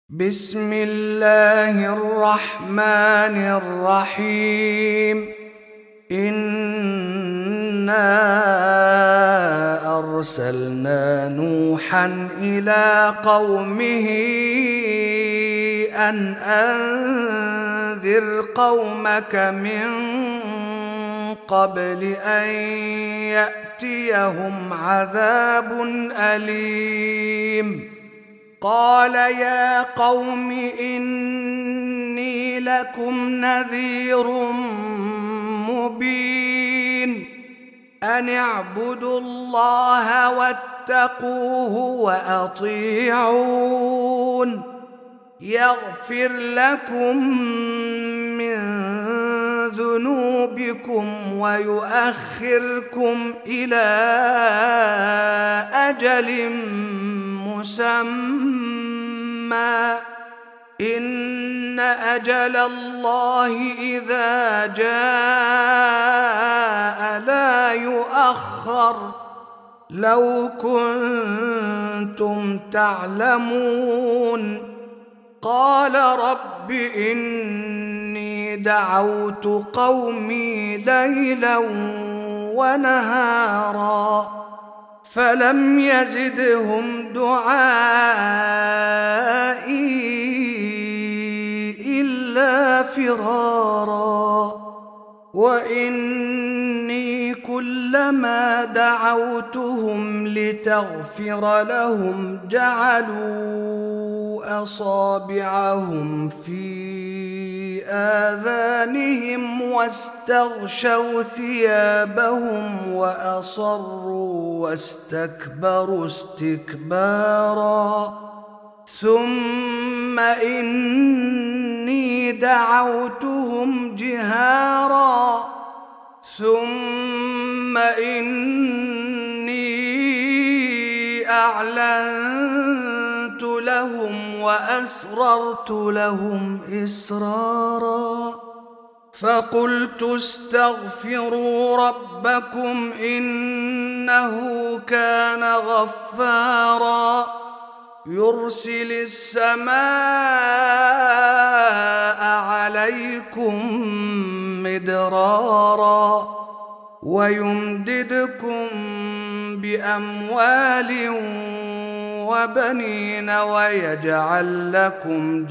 بسم الله الرحمن الرحيم. إنا أرسلنا نوحا إلى قومه أن أنذر قومك من قبل أن يأتيهم عذاب أليم. قال يا قوم إني لكم نذير مبين أن اعبدوا الله واتقوه وأطيعون يغفر لكم من ذنوبكم ويؤخركم إلى أجل مسمى إن أجل الله إذا جاء لا يؤخر لو كنتم تعلمون. قال رب إني دعوت قومي ليلا ونهارا فلم يزدهم دعائي إلا فرارا وإني كلما دعوتهم لتغفر لهم جعلوا أصابعهم في آذانهم واستغشوا ثيابهم وأصروا واستكبروا استكبارا ثم إني دعوتهم جهارا ثم إني أعلنت لهم وأسررت لهم إسرارا فقلت استغفروا ربكم إنه كان غفارا يرسل السماء عليكم مدرارا ويمددكم بأموال وبنين ويجعل لكم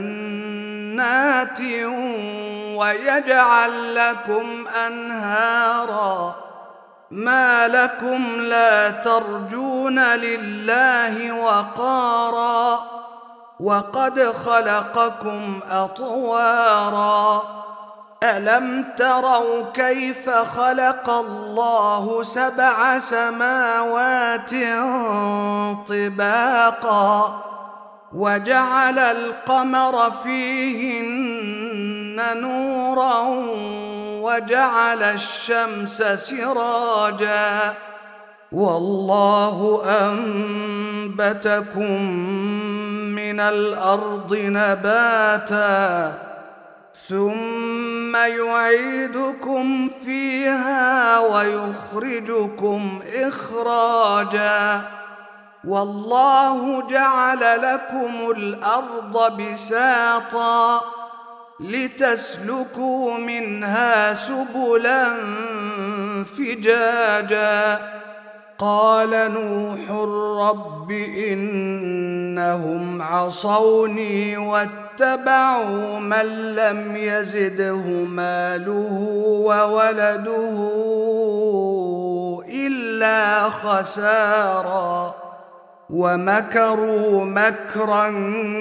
جنات ويجعل لكم أنهارا ما لكم لا ترجون لله وقارا وقد خلقكم أطوارا ألم تروا كيف خلق الله سبع سماوات طباقا وجعل القمر فيهن نورا وجعل الشمس سراجا والله أنبتكم من الأرض نباتا ثم يعيدكم فيها ويخرجكم إخراجا والله جعل لكم الأرض بساطا لتسلكوا منها سبلا فجاجا قال نوح رب إنهم عصوني واتبعوا من لم يزده ماله وولده إلا خسارا ومكروا مكرا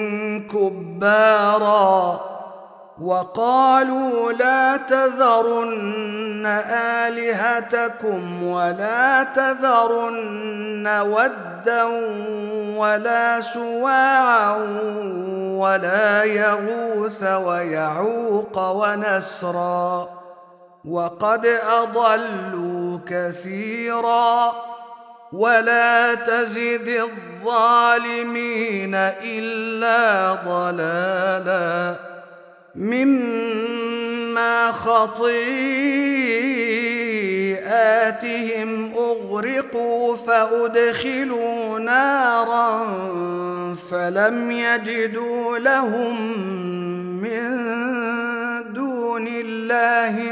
كبارا وقالوا لا تذرن آلهتكم ولا تذرن ودا ولا سواعا ولا يغوث ويعوق ونسرا وقد أضلوا كثيرا ولا تزد الظالمين إلا ضلالا مما خطيئاتهم أغرقوا فأدخلوا نارا فلم يجدوا لهم من دون الله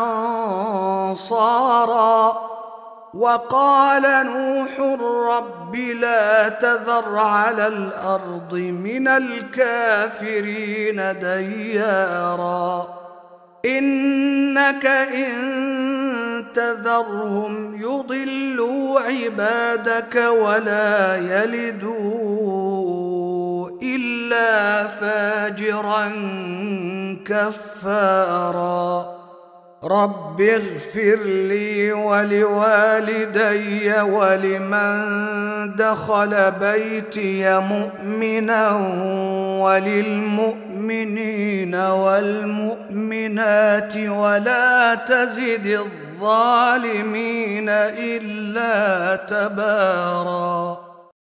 أنصارا. وقال نوح رب لا تذر على الأرض من الكافرين ديارا إنك إن تذرهم يضلوا عبادك ولا يلدوا إلا فاجرا كفارا. رب اغفر لي ولوالدي ولمن دخل بيتي مؤمنا وللمؤمنين والمؤمنات ولا تزد الظالمين إلا تباراً.